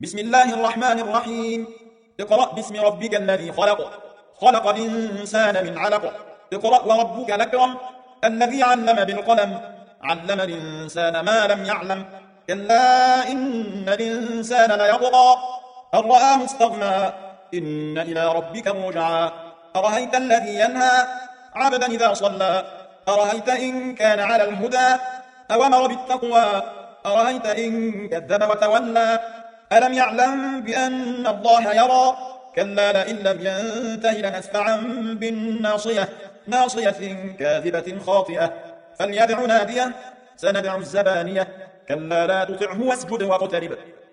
بسم الله الرحمن الرحيم. اقرأ باسم ربك الذي خلق. خلق الإنسان من علق. اقرأ وربك الأكرم الذي علم بالقلم. علم الإنسان ما لم يعلم. كلا إن الإنسان ليطغى أن رآه استغنى. إن إلى ربك الرجعى. أرأيت الذي ينهى عبدا إذا صلى. أرأيت إن كان على الهدى أو أمر بالتقوى. أرأيت إن كذب وتولى. ألم يعلم بأن الله يرى. كلا لئن لم ينته لنسفعا بالناصية. ناصية كاذبة خاطئة فليدع ناديه. سندع الزبانية. كلا لا تطعه واسجد واقترب.